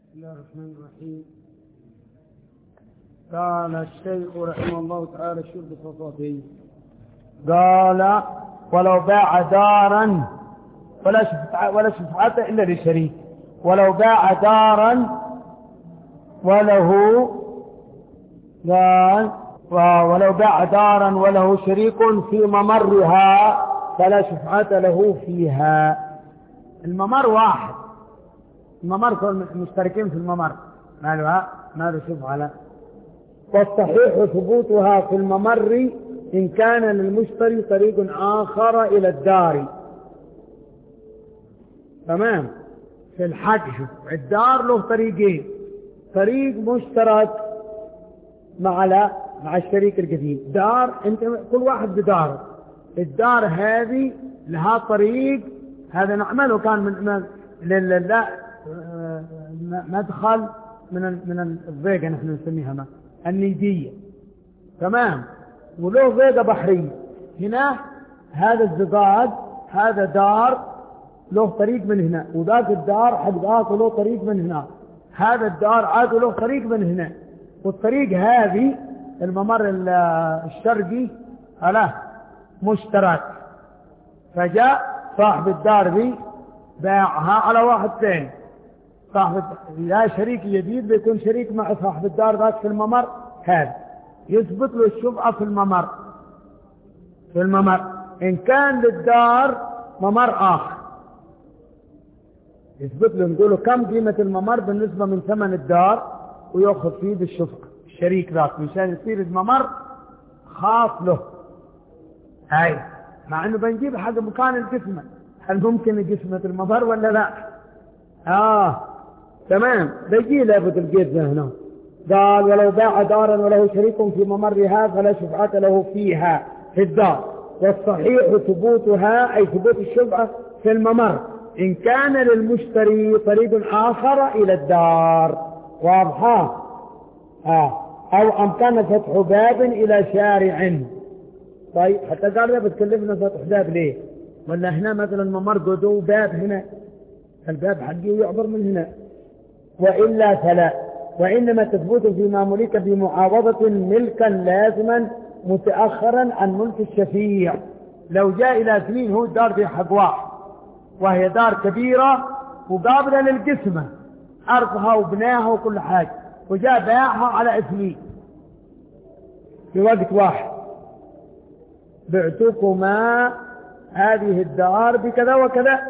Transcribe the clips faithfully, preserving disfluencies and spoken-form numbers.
بسم الله الرحمن الرحيم. قال الشيخ رحمه الله تعالى الشيخ بصفاته قال ولو باع دارا ولا شفعة ولا شفعة إلا لشريك، ولو باع دارا وله قال ولو باع دارا وله شريك في ممرها فلا شفعة له فيها. الممر واحد، الممر كل مشتركين في الممر ما له ما له شفعة لا. والصحيح ثبوتها في الممر إن كان للمشتري طريق آخر إلى الدار. تمام. في الحج الدار له طريقين، طريق مشترك مع لا مع الشريك القديم، دار انت كل واحد بداره، الدار هذه لها طريق، هذا نعمله كان من لا مدخل من من الضيقه نحن نسميها ما النيديه. تمام. وله ضيقه بحريه هنا، هذا الزقاق هذا دار له طريق من هنا، وذاك الدار حق ذاك له طريق من هنا، هذا الدار عاد له طريق من هنا، والطريق هذه الممر الشرقي على مشترك. فجاء صاحب الدار دي باعها على واحد ثاني، صاحب يا شريك جديد بيكون شريك مع صاحب الدار ذاك في الممر هذا، يثبت له الشفعة في الممر في الممر إن كان للدار ممر آخر، يثبت له نقول له كم قيمة الممر بالنسبة من ثمن الدار ويأخذ فيه بالشفقة الشريك ذاك مشان يصير الممر خاص له. هاي مع انه بنجيب حق مكان القسمة، هل ممكن قسمة الممر ولا لا؟ اه تمام. بيجي لابد القسمة هنا. قال ولو باع دارا وله شريك في ممرها فلا شفعة له فيها في الدار، والصحيح ثبوتها أي ثبوت الشفعة في الممر إن كان للمشتري طريق آخر إلى الدار. واضحة؟ آه. أو أمكن فتح باب إلى شارع. طيب حتى قال له بتكلفنا فتح باب ليه؟ ولا هنا مثلا ممر قدو باب هنا، الباب حقه يعبر من هنا، وإلا فلا. وإنما تثبت فيما ملك بمعاوضة ملكا لازما متأخرا عن ملك الشفيع. لو جاء إلى سنين هو الدار في حق واحد وهي دار كبيرة وقابلة للقسمة، أرضها وبناها وكل حاجة، وجاء باعها على اثنين في وقت واحد، بعتكما هذه الدار بكذا وكذا،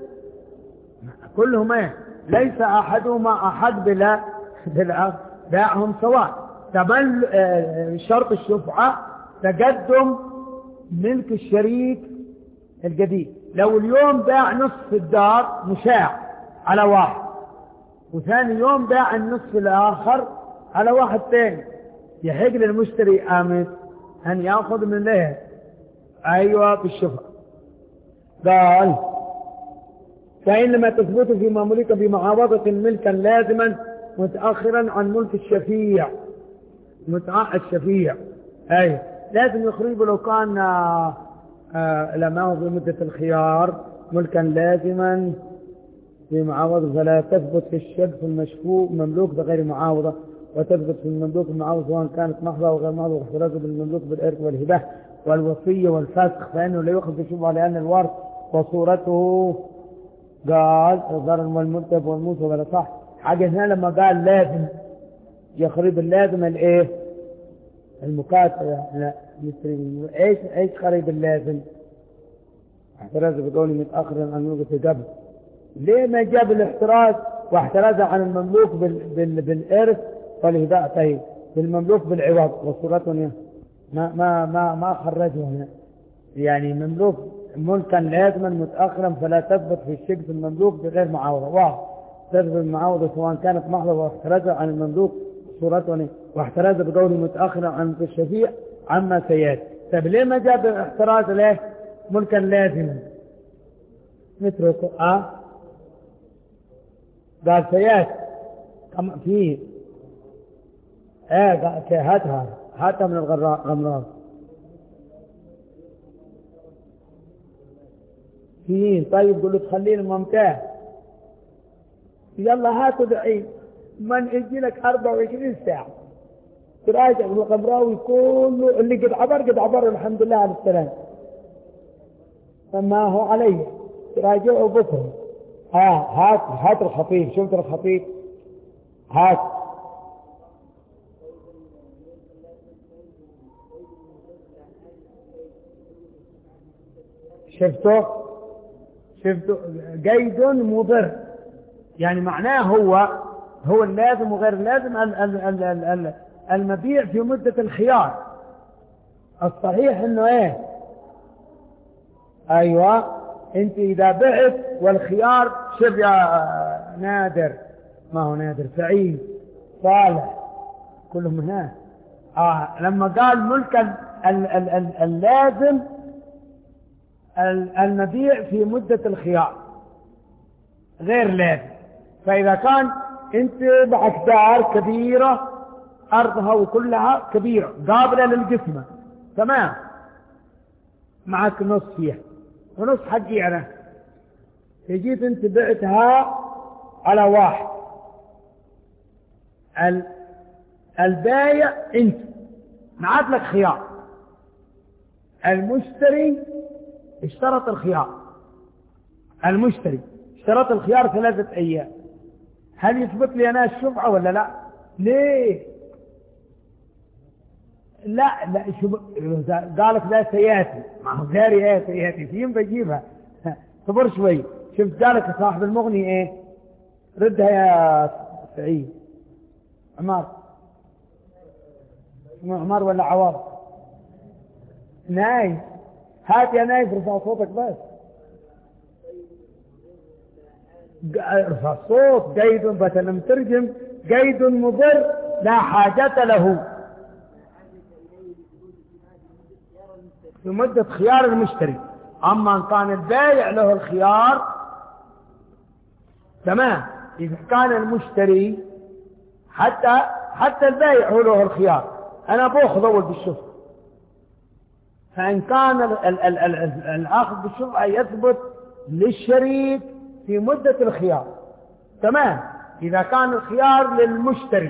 كلهما ليس أحدهما أحد بلا باعهم سواء. تبل شرط الشفعة تقدم ملك الشريك الجديد. لو اليوم باع نصف الدار مشاع على واحد، وثاني يوم باع النصف الآخر على واحد ثاني، يحق للمشتري آمن أن يأخذ من له أيوة بالشفعة. قال فإنما تثبت فيما ملك بمعاوضة ملكا لازما متأخرا عن ملك الشفيع. متأخر الشفيع أي لازم يخرج لو كان آه آه لما هو في مدة الخيار ملكا لازما بمعاوضة، فلا تثبت في الشبه المشفوع مملوك بغير معاوضة، وتثبت في المملوك المعاوضة سواء كانت محضة أو غير محضة، واختلاف بالمملوك بالإرث والهبة والوصية والفسخ، فإنه لا يؤخذ بشبهة لأن الورث وصورته قال الضرر والمرتب والموسى ولا صح حاجة. هنا لما قال لازم يخرب اللازم الايه المكاتبة، لا يسري ايش ايش خريب اللازم؟ احتراز بقولي متأخرا عن ملك قبل. ليه ما جاب الاحتراز واحتراز عن المملوك بال بال بالارث والهباء؟ طيب بالمملوك بالعوض وصورته ما ما ما ما خرجه هنا، يعني مملوك ملكا لازما متأخرا فلا تثبت في الشبه المملوك بغير معاوضة. واحد تثبت المعاوضة سواء كانت محضة، واحتراز عن المملوك صورته واحتراز بقوله متأخرا عن الشفيع عما سيات. طيب ليه ما جاب الاحتراز له ملكا لازما؟ نتركه اه قال سيات كم فيه اه هاتها هاتها من الغمراء فيه. طيب قل له تخليني ممتاز، يلا هاتوا دعين من يجي لك أربعة وعشرين ساعة تراجع القمراوي كله اللي قد عبر قد عبر الحمد لله على السلام، فما هو علي تراجعوا بكره. ها هات هات الخطيب، شفت الخطيب؟ هات شفته شفته قيد مضر، يعني معناه هو هو اللازم وغير اللازم. ال ال ال ال ال المبيع في مدة الخيار الصحيح انه ايه؟ ايوه، انت اذا بعت والخيار شوف يا نادر، ما هو نادر، سعيد، صالح، كلهم هناك. آه لما قال ملك ال ال ال ال اللازم المبيع في مدة الخيار غير لازم. فإذا كان انت معك دار كبيرة أرضها وكلها كبيرة قابلة للقسمة، تمام، معك نص فيها ونص حقي أنا، جيت انت بعتها على واحد، البايع انت معاد لك خيار، المشتري اشترط الخيار، المشتري اشترط الخيار ثلاثة أيام، هل يثبت لي أنا الشفعة ولا لا؟ ليه؟ لا لا شو قالك لا سياتي، ما هو غيري ايه سياتي فين بجيبها؟ صبر شوي. شفت قالك صاحب المغني ايه؟ ردها يا سعيد. عمار، اسمه عمار ولا عوض؟ نايف، هات يا نايف ارفع صوتك بس، ارفع الصوت. قيد بدل مترجم، قيد مضر لا حاجة له في مدة خيار المشتري. أما إن كان البائع له الخيار تمام. إذا كان المشتري حتى حتى البائع هو له الخيار، أنا بأخذ أول بالشفعة، فإن كان ال ال ال ال الأخذ بالشفعة يثبت للشريك في مدة الخيار، تمام. إذا كان الخيار للمشتري،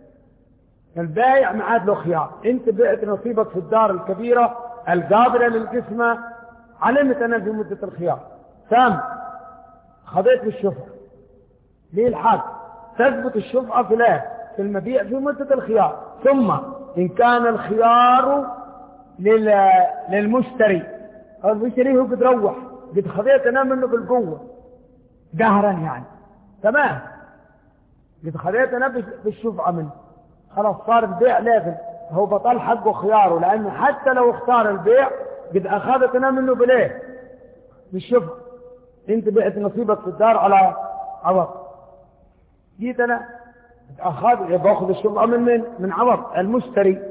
البائع معاد له خيار، أنت بعت نصيبك في الدار الكبيرة القابلة للقسمة، علمت أنا في مدة الخيار، تم، خذيت بالشفعة، ليه الحق تثبت الشفعة في لا في المبيع في مدة الخيار. ثم إن كان الخيار لل... للمشتري، المشتري هو قد روح، قد خذيت أنا منه بالقوة قهرا يعني، تمام، قد خذيت أنا بالشفعة منه، خلاص صار البيع لازم، هو بطل حقه خياره، لأنه حتى لو اختار البيع قد أخذت أنا منه بليه بالشفعة. أنت بعت نصيبك في الدار على عوض، جيت أنا أخذ باخذ الشفعة من من من عوض المشتري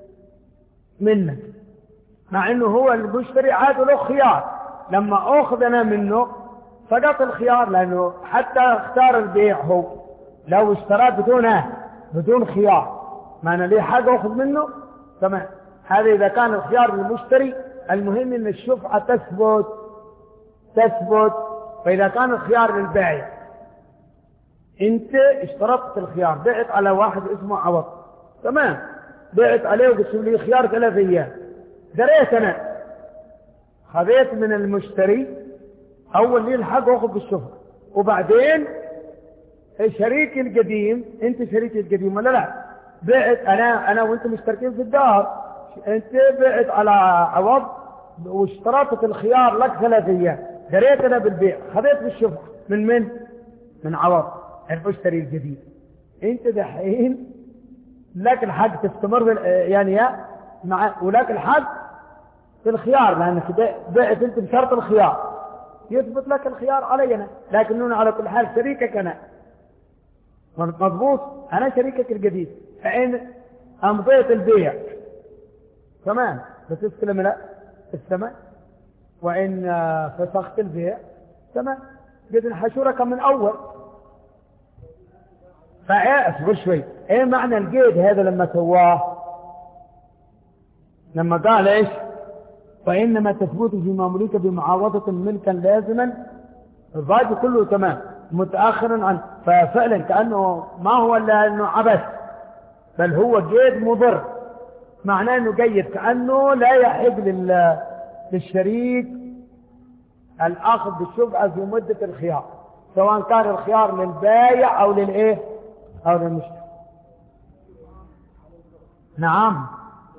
منك، مع انه هو المشتري عاد له خيار، لما اخذ انا منه سقط الخيار، لانه حتى اختار البيع هو، لو اشتراه بدون بدون خيار ما انا ليه حاجه اخذ منه، تمام. هذا اذا كان الخيار للمشتري، المهم ان الشفعه تثبت تثبت. فاذا كان الخيار للبائع، انت اشترطت الخيار، بعت على واحد اسمه عوض، تمام، بعت عليه وقلت لي خيار ثلاث ايام، دريت انا خذيت من المشتري اول لي الحق واخذ بالشفعة، وبعدين الشريك القديم، انت شريك القديم ولا لا، بعت انا انا وانت مشتركين في الدار، انت بعت على عوض واشترطت الخيار لك ثلاث ايام، دريت انا بالبيع، خذيت بالشفعة من من من عوض المشتري الجديد، انت دحين لك الحق تستمر يعني يا مع ولك الحق في الخيار، لانك بعت انت بشرط الخيار، يثبت لك الخيار علينا، لكننا على كل حال شريكك انا مضبوط، انا شريكك الجديد، فان امضيت البيع تمام بتستلم لا الثمن، وان فسخت البيع تمام قد نحشورك من اول. فايه اصبر شوي، ايه معنى القيد هذا لما سواه؟ لما قال ايش؟ فانما تثبت في مملوك بمعاوضة ملكا لازما، الراجل كله تمام، متأخر عن، ففعلا كأنه ما هو إلا أنه عبث، بل هو قيد مضر، معناه أنه قيد كأنه لا يحق لل... للشريك الأخذ بالشفعة في مدة الخيار، سواء كان الخيار للبايع أو للإيه أو للمشتري. نعم.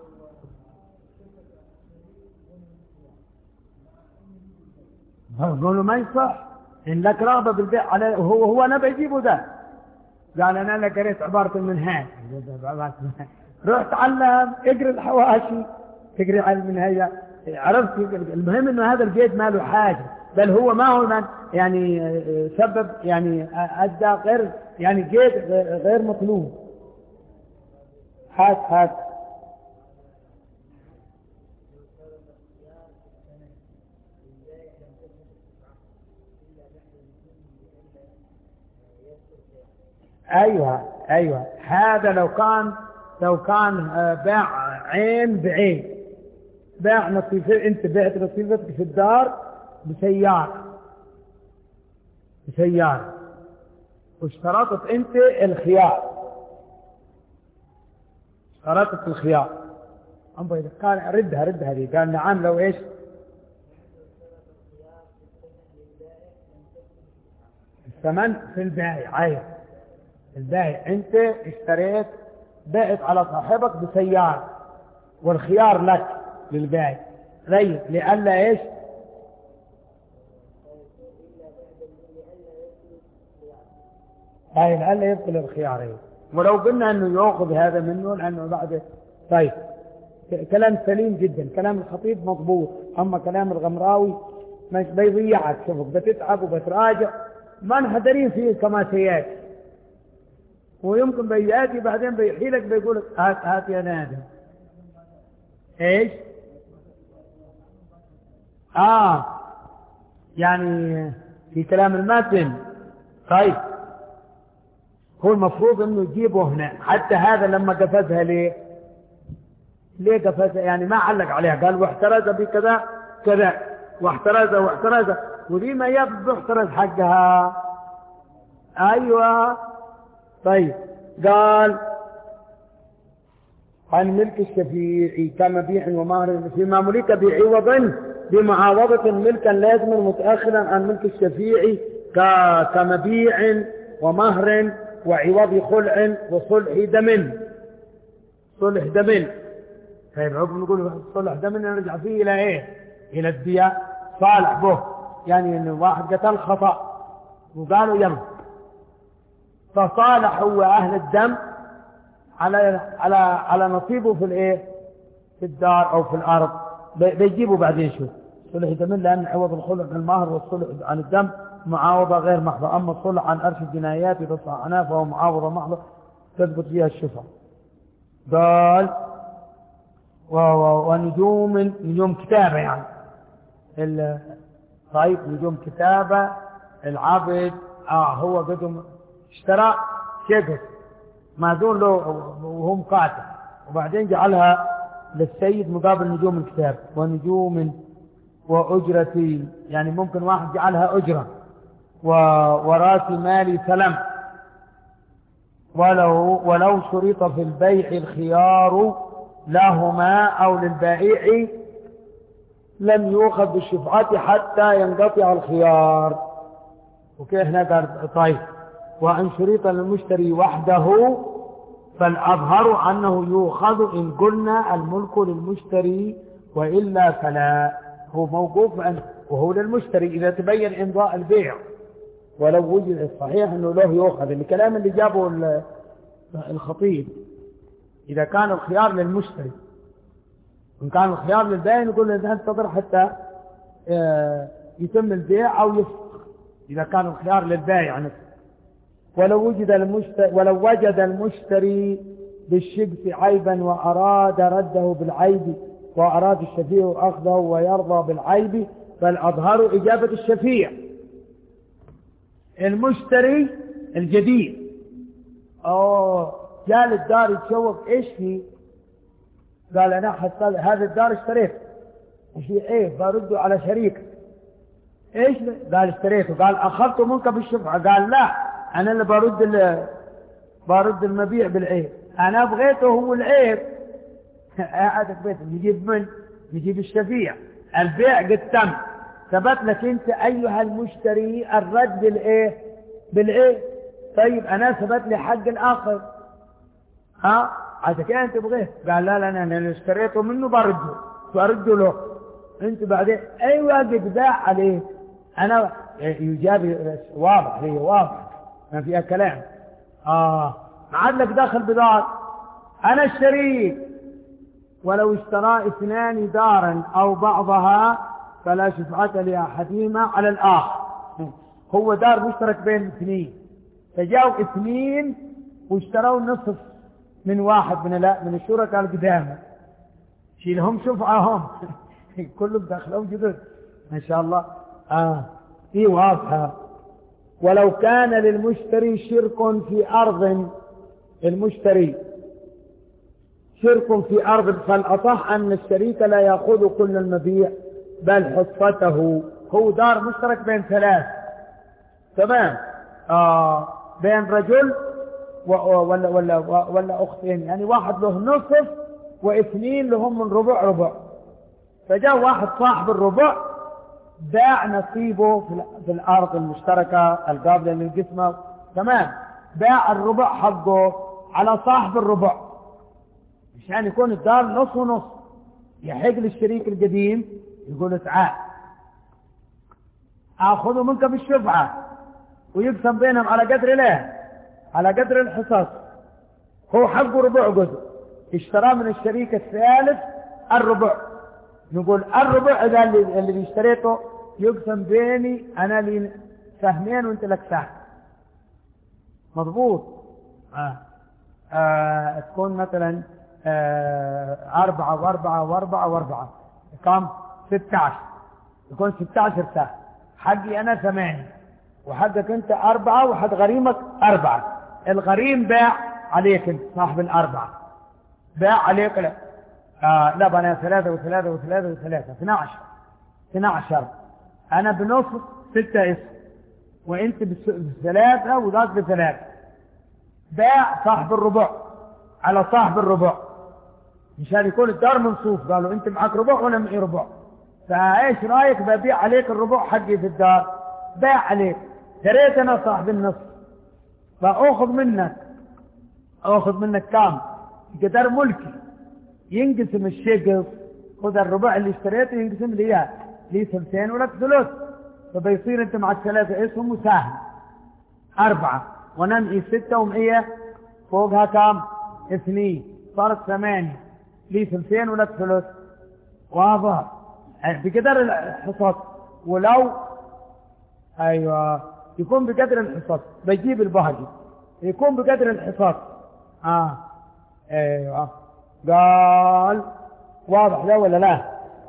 يقولوا ما يصح إن لك رغبة بالبيع على هو هو أنا بجيبه ده، قال أنا لك قريت عبارة المنهاج روح تعلم اقرأ الحواشي تقرأ على المنهاج عرفت. المهم إنه هذا الجيد ما له حاجة، بل هو ما هو من يعني سبب يعني أدى غير يعني جيد غير مطلوب. هات هات أيوة أيوة هذا لو كان لو كان باع عين بعين، باع نصيفة، أنت بعت نصيفتك في الدار بسيارة بسيارة واشترطت أنت الخيار، اشترطت الخيار أم بيدك قال ردها ردها دي، قال نعم لو إيش الثمن في البائع. أيوة البائع أنت اشتريت بعت على صاحبك بسيارة والخيار لك للبائع غير لألا إيش أي لألا يبطل الخيار. أيوة. ولو قلنا أنه يأخذ هذا منه لأنه بعد. طيب كلام سليم جدا، كلام الخطيب مضبوط، أما كلام الغمراوي مش بيضيعك، شوفك بتتعب وبتراجع ما نحضرين فيه كما سياتي، ويمكن بياتي بعدين بيحيلك بيقولك هات هات يا نادم ايش اه يعني في كلام المتن. طيب هو المفروض انه يجيبه هنا، حتى هذا لما قفزها ليه ليه قفزها يعني ما علق عليها، قال واحترز بكذا كذا واحترز واحترز، ودي ما يبدو احترز حقها. ايوه طيب قال عن ملك الشفيع كمبيع ومهر فيما ملك بعوض بمعاوضة ملكا لازما متأخرا عن ملك الشفيع كمبيع ومهر وعوض خلع وصلح دم. صلح دم طيب عقب نقول صلح دم نرجع فيه إلى إيه؟ إلى الدية صالح به، يعني إن واحد قتل خطأ وقالوا يلا فصالح هو أهل الدم على على على نصيبه في الإيه؟ في الدار أو في الأرض، بيجيبوا بعدين شو صلح دم، لأن عوض الخلع عن المهر والصلح عن الدم معاوضة غير محضة، أما الصلح عن أرش الجنايات بصعناه فهو معاوضة محضة تثبت فيها الشفعة. قال ونجوم نجوم كتابة يعني طيب نجوم كتابة العبد آه هو قدم اشترى شبه ماذون له وهو مقاتل وبعدين جعلها للسيد مقابل نجوم الكتاب. ونجوم وأجرة يعني ممكن واحد جعلها أجرة وراس مالي سلم، ولو ولو شرط في البيع الخيار لهما أو للبائع لم يؤخذ بالشفعة حتى ينقطع الخيار. وكيف هنا قال طيب وأن شرط للمشتري وحده فالأظهر أنه يؤخذ إن قلنا الملك للمشتري وإلا فلا، هو موقوف وهو للمشتري إذا تبين إمضاء البيع، ولو وجد الصحيح أنه له يؤخذ الكلام اللي جابه الخطيب إذا كان الخيار للمشتري، إن كان الخيار للبائع نقول له انتظر حتى يتم البيع أو يفسخ إذا كان الخيار للبائع نفسه. ولو وجد المشتري ولو وجد المشتري بالشبث عيبا وأراد رده بالعيب وأراد الشفيع أخذه ويرضى بالعيب فالأظهر إجابة الشفيع. المشتري الجديد أوه جاء للدار يتشوق إيش فيه؟ قال أنا حصل هذا الدار اشتريت وفي إيه برده على شريك ايش قال اشتريته؟ قال اخذته منك بالشفعة. قال لا، انا اللي برد ال... برد المبيع بالعيب، انا بغيته هو العيب. قاعد بيته يجيب من يجيب الشفيع. البيع قد تم، ثبت لك انت ايها المشتري الرد بالايه؟ بالعيب. طيب انا ثبت لي حق الاخر، ها عشان كده انت بغيت. قال لا لا، انا اللي اشتريته منه برده، برده له انت بعدين. ايوه قد باع عليه، انا يجابي واضح، هي واضح ما فيها كلام. اه ما عاد لك دخل بدار، انا الشريك. ولو اشترى اثنان دارا او بعضها فلا شفعة لاحدهما على الاخر. هو دار مشترك بين اثنين، فجاءوا اثنين واشتروا نصف من واحد من لا من الشركاء القدامى، شيلهم شفعة هم. كلهم دخلوا جدد ما شاء الله. اه دي واضحة. ولو كان للمشتري شرك في أرض، المشتري شرك في أرض، فالأصح أن الشريك لا يأخذ كل المبيع بل حصته. هو دار مشترك بين ثلاث، تمام، آه بين رجل ولا ولا ولا أختين، يعني واحد له نصف واثنين لهم من ربع ربع. فجاء واحد صاحب الربع باع نصيبه في الأرض المشتركة القابلة للقسمة، تمام، باع الربع حقه على صاحب الربع مشان يكون الدار نص ونص. يحق للشريك القديم يقول تعال اخذه منك بالشفعة ويقسم بينهم على قدر له، على قدر الحصص. هو حقه ربع جزء، اشترى من الشريك الثالث الربع، نقول الربع اذا اللي, اللي اشتريته يقسم بيني انا لي سهمين وانت لك سهم، مضبوط. آه. آه. تكون مثلا آه. أربعة وأربعة وأربعة وأربعة كم؟ ستة عشر، يكون ستة عشر سهم. حقي أنا ثمانية وحقك أنت أربعة وحق غريمك أربعة. الغريم باع عليك أنت صاحب الأربعة، باع عليك لا آه. لا بنا ثلاثة وثلاثة وثلاثة وثلاثة اثنى عشر اثنى عشر. أنا بنصف ستة اسم وأنت بثلاثة وذاك بثلاثة. باع صاحب الربع على صاحب الربع مشان يكون الدار منصوف. قالوا أنت معك ربع وأنا معي ربع، فايش رايك ببيع عليك الربع حقي في الدار؟ باع عليك، تريت انا صاحب النصف فاخذ منك، اخذ منك كام؟ قدر ملكي، ينقسم الشقف. خذ الربع اللي اشتريته ينقسم لي اياه، لي ثلثين ولك ثلث، فبيصير انت معك ثلاثة اسهم وساهم اربعة، وانا معي ستة ومعي فوقها كام؟ اثنين، صارت ثمانية، لي ثلثين ولك ثلث. واضح؟ بقدر الحصص. ولو ايوه يكون بقدر الحصص، بجيب البهجي يكون بقدر الحصص. اه ايوه قال واضح ده ولا لا؟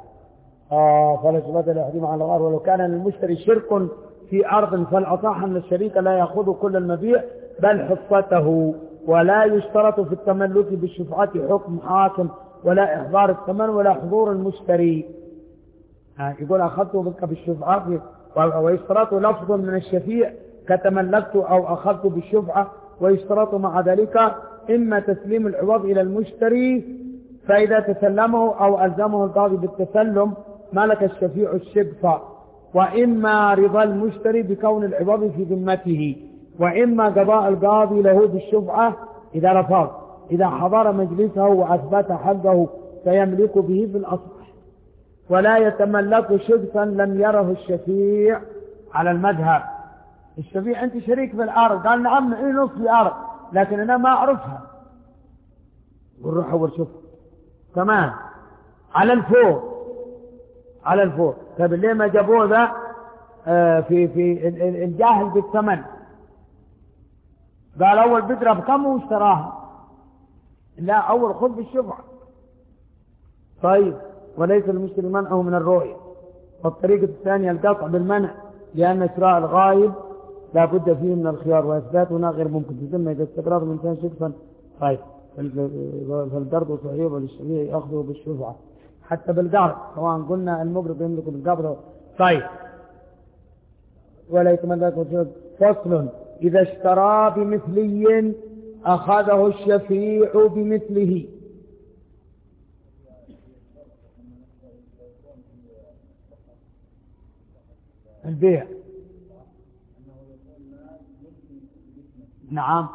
اه فلا شبهة لاحدهما على الغار. ولو كان للمشتري شرك في ارض فالاصح ان الشريك لا ياخذ كل المبيع بل حصته، ولا يشترط في التملك بالشفعة حكم حاكم ولا احضار الثمن ولا حضور المشتري. يقول أخذته منك بالشفعة، ويشترط لفظ من الشفيع كتملكت أو أخذت بالشفعة، ويشترط مع ذلك إما تسليم العوض إلى المشتري فإذا تسلمه أو ألزمه القاضي بالتسلم ملك الشفيع الشقفة، وإما رضا المشتري بكون العوض في ذمته، وإما قضاء القاضي له بالشفعة إذا رفض، إذا حضر مجلسه وأثبت حقه فيملك به في الأصل. ولا يتملك شقفا لم يره الشفيع على المذهب. الشفيع أنت شريك في الأرض، قال نعم معي نصف الأرض لكن أنا ما أعرفها، ونروح أول شوف تمام على الفوق، على الفوق. طيب ليه ما جابوه ذا آه في في الجاهل بالثمن؟ قال أول بضرب كم واشتراها؟ لا أول خذ بالشفعة. طيب وليس المشتري منعه من الرؤية. والطريقة الثانية القطع بالمنع، لأن شراء الغايب لا بد فيه من الخيار وإثباتنا غير ممكن تتم إذا استقرار الإنسان شخصا. طيب فالقرض صحيح وللشريع يأخذه بالشفعة حتى بالقرض، سواء قلنا المقرض يملك بالقبض. طيب ولا يتملك وجود. فصل: إذا اشترى بمثلي أخذه الشفيع بمثله. البيع. نعم،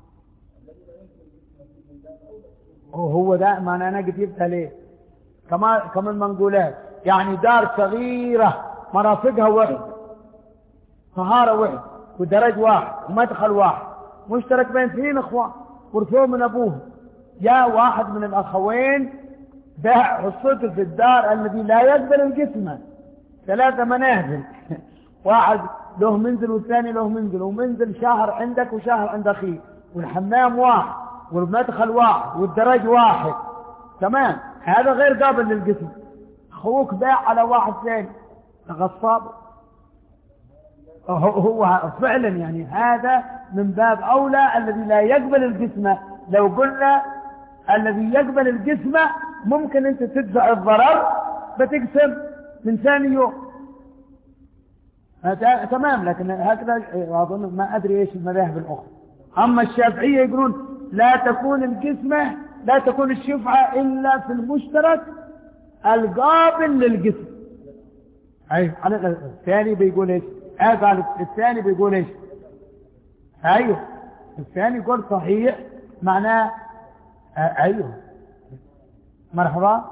وهو ده ما أنا جبتها ليه كمان كمان منقولات. يعني دار صغيرة مرافقها واحد، طهارة واحد، ودرج واحد، ومدخل واحد، مشترك بين اثنين اخوان ورثوه من ابوه. جاء واحد من الاخوين باع حصته في الدار الذي لا يقبل القسمة، ثلاثة منازل واحد له منزل والثاني له منزل، ومنزل شهر عندك وشهر عند اخيك، والحمام واحد والمدخل واحد والدرج واحد. تمام، هذا غير قابل للقسم. اخوك باع على واحد ثاني غصاب، هو فعلا يعني هذا من باب أولى الذي لا يقبل القسمة. لو قلنا الذي يقبل القسمة ممكن أنت تدفع الضرر بتقسم من ثاني يوم. تمام، لكن هكذا أظن ما أدري إيش المذاهب الأخرى. أما الشافعية يقولون لا تكون القسمة، لا تكون الشفعة إلا في المشترك القابل للقسم. أي الثاني بيقول إيش؟ آه قال الثاني بيقول إيش؟ أيوه الثاني يقول صحيح، معناه آه أيوه مرحبا.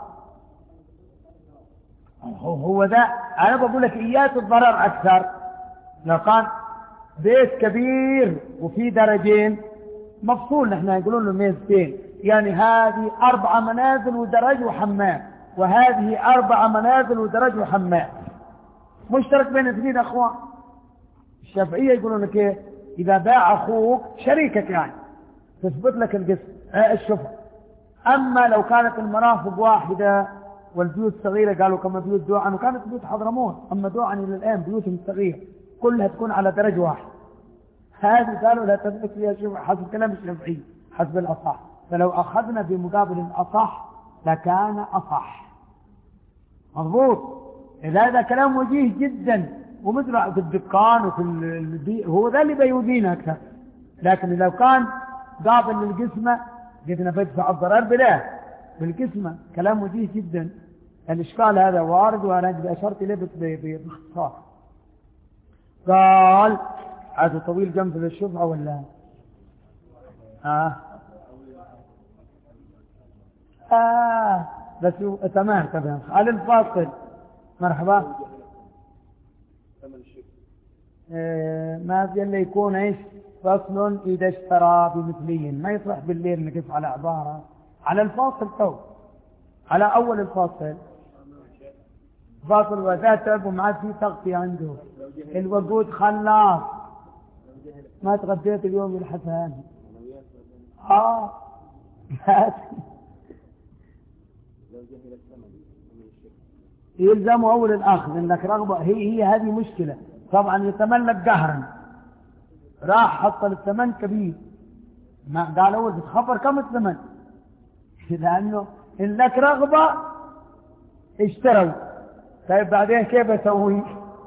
هو ده أنا بقول لك إيات الضرر أكثر. لو كان بيت كبير وفي درجين مفصول، نحن يقولون له ميزتين، يعني هذه أربع منازل ودرج وحمام، وهذه أربع منازل ودرج وحمام، مشترك بين اثنين أخوان. الشافعية يقولون لك إيه؟ إذا باع أخوك شريكك يعني تثبت لك القسم الشفعة. أما لو كانت المرافق واحدة والبيوت صغيرة، قالوا كما بيوت دوعن، وكانت بيوت حضرموت، أما دوعن إلى الآن بيوتهم صغيرة كلها تكون على درج واحد، هذه قالوا لا تثبت فيها شفعة حسب كلام الشافعي حسب الأصح. فلو أخذنا بمقابل الأصح لكان أصح. مضبوط؟ إذا هذا كلام وجيه جدا، ومثل في الدكان وفي البيع هو ذا اللي بيودينا أكثر. لكن لو كان قابل للقسمة قلنا بدفع الضرر بلا بالقسمة، كلام وجيه جدا. الإشكال هذا وارد، وأنا أشرت إليه باختصار. قال هذا طويل جنب الشفعة ولا آه آه بس تمام تمام. على الفاصل مرحبا. آه ما في إلا يكون إيش؟ فصل إذا اشترى بمثلي. ما يصلح بالليل نقف على عبارة على الفاصل تو على أول الفاصل فاصل وذات تعب وما عاد في تغطية عنده، الوقود خلاص. ما تغديت اليوم الحسن آه يلزم أول الآخر إنك رغبة. هي هي هذه مشكلة طبعا. يتملك قهرا، راح حط الثمن كبير، ما قال أول بتخبر كم الثمن، لأنه إن لك رغبة اشتروا. طيب بعدين كيف أسوي؟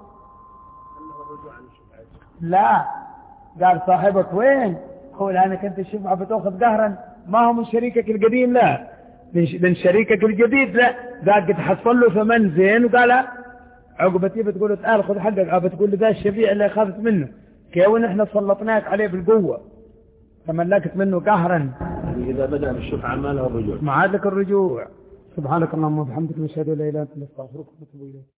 لا قال صاحبك وين؟ هو لأنك أنت الشفعة بتأخذ قهرا، ما هو من شريكك القديم، لا من شريكك الجديد، لا قال قد حصل له ثمن زين، وقال عقبتي بتقول له تعال خذ حقك، أو بتقول له ذا الشفيع اللي أخذت منه كيف نحن سلطناك عليه بالقوة تملكت منه قهرا. إذا بدأ بالشفعة ما له رجوع، ما عاد لك الرجوع. سبحانك اللهم وبحمدك نشهد لا إله إلا أنت نستغفرك ونتوب إليك.